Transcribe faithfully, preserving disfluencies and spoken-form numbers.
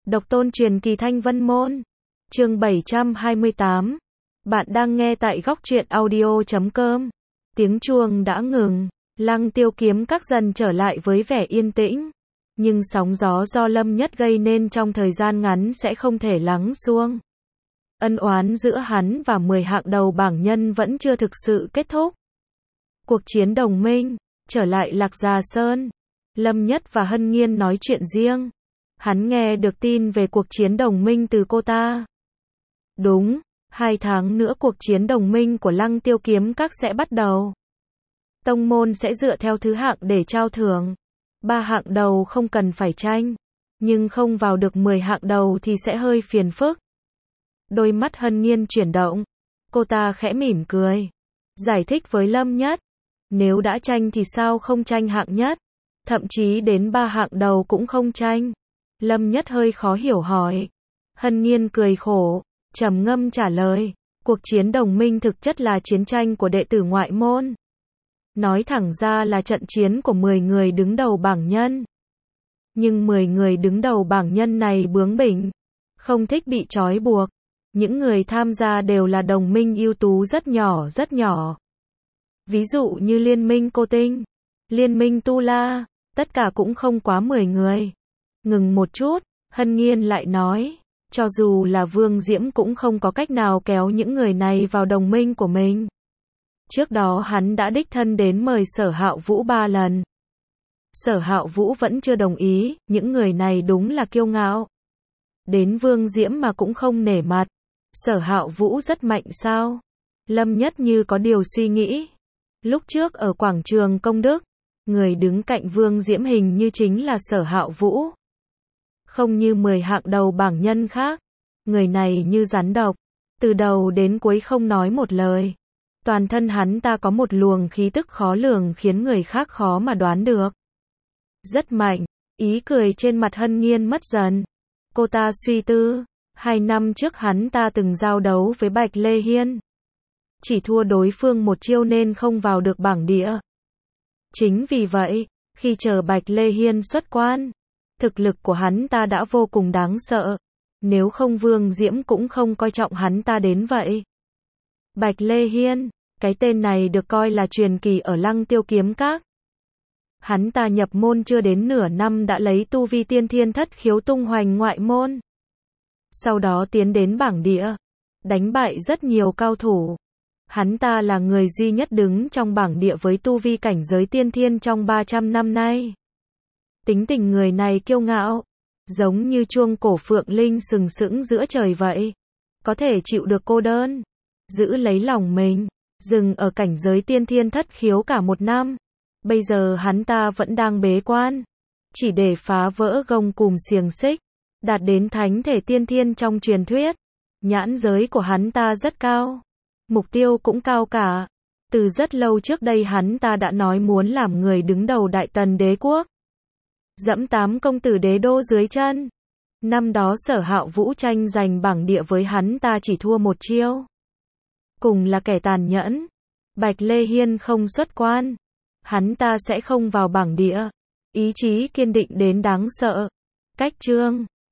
Độc tôn truyền kỳ Thanh Vân Môn. Chương bảy trăm hai mươi tám. Bạn đang nghe tại góc truyện audio chấm com. Tiếng chuông đã ngừng, Lăng Tiêu kiếm các dần trở lại với vẻ yên tĩnh. Nhưng sóng gió do Lâm Nhất gây nên trong thời gian ngắn sẽ không thể lắng xuông. Ân oán giữa hắn và mười hạng đầu bảng nhân vẫn chưa thực sự kết thúc. Cuộc chiến đồng minh, trở lại Lạc Già Sơn. Lâm Nhất và Hân Nghiên nói chuyện riêng. Hắn nghe được tin về cuộc chiến đồng minh từ cô ta. Đúng, hai tháng nữa cuộc chiến đồng minh của Lăng Tiêu kiếm các sẽ bắt đầu. Tông môn sẽ dựa theo thứ hạng để trao thưởng. Ba hạng đầu không cần phải tranh, nhưng không vào được mười hạng đầu thì sẽ hơi phiền phức. Đôi mắt Hân Nghiên chuyển động. Cô ta khẽ mỉm cười. Giải thích với Lâm Nhất. Nếu đã tranh thì sao không tranh hạng nhất? Thậm chí đến ba hạng đầu cũng không tranh. Lâm Nhất hơi khó hiểu hỏi. Hân Nghiên cười khổ, trầm ngâm trả lời. Cuộc chiến đồng minh thực chất là chiến tranh của đệ tử ngoại môn. Nói thẳng ra là trận chiến của mười người đứng đầu bảng nhân. Nhưng mười người đứng đầu bảng nhân này bướng bỉnh, không thích bị trói buộc. Những người tham gia đều là đồng minh ưu tú rất nhỏ rất nhỏ. Ví dụ như Liên minh Cô Tinh, Liên minh Tu La, tất cả cũng không quá mười người. Ngừng một chút, Hân Nghiên lại nói, cho dù là Vương Diễm cũng không có cách nào kéo những người này vào đồng minh của mình. Trước đó hắn đã đích thân đến mời Sở Hạo Vũ ba lần. Sở Hạo Vũ vẫn chưa đồng ý, những người này đúng là kiêu ngạo. Đến Vương Diễm mà cũng không nể mặt. Sở Hạo Vũ rất mạnh sao? Lâm Nhất như có điều suy nghĩ. Lúc trước ở quảng trường Công Đức, người đứng cạnh Vương Diễm hình như chính là Sở Hạo Vũ. Không như mười hạng đầu bảng nhân khác. Người này như rắn độc. Từ đầu đến cuối không nói một lời. Toàn thân hắn ta có một luồng khí tức khó lường khiến người khác khó mà đoán được. Rất mạnh. Ý cười trên mặt Hân Nghiên mất dần. Cô ta suy tư. Hai năm trước hắn ta từng giao đấu với Bạch Lê Hiên. Chỉ thua đối phương một chiêu nên không vào được bảng địa. Chính vì vậy, khi chờ Bạch Lê Hiên xuất quan, thực lực của hắn ta đã vô cùng đáng sợ. Nếu không Vương Diễm cũng không coi trọng hắn ta đến vậy. Bạch Lê Hiên, cái tên này được coi là truyền kỳ ở Lăng Tiêu kiếm các. Hắn ta nhập môn chưa đến nửa năm đã lấy tu vi tiên thiên thất khiếu tung hoành ngoại môn. Sau đó tiến đến bảng địa, đánh bại rất nhiều cao thủ. Hắn ta là người duy nhất đứng trong bảng địa với tu vi cảnh giới tiên thiên trong ba trăm năm nay. Tính tình người này kiêu ngạo, giống như chuông cổ phượng linh sừng sững giữa trời vậy. Có thể chịu được cô đơn, giữ lấy lòng mình, dừng ở cảnh giới tiên thiên thất khiếu cả một năm. Bây giờ hắn ta vẫn đang bế quan, chỉ để phá vỡ gông cùm xiềng xích, đạt đến thánh thể tiên thiên trong truyền thuyết. Nhãn giới của hắn ta rất cao, mục tiêu cũng cao cả. Từ rất lâu trước đây hắn ta đã nói muốn làm người đứng đầu Đại Tần đế quốc, dẫm tám công tử đế đô dưới chân. Năm đó Sở Hạo Vũ tranh giành bảng địa với hắn ta chỉ thua một chiêu. Cùng là kẻ tàn nhẫn, Bạch Lê Hiên không xuất quan, hắn ta sẽ không vào bảng địa. Ý chí kiên định đến đáng sợ. Cách chương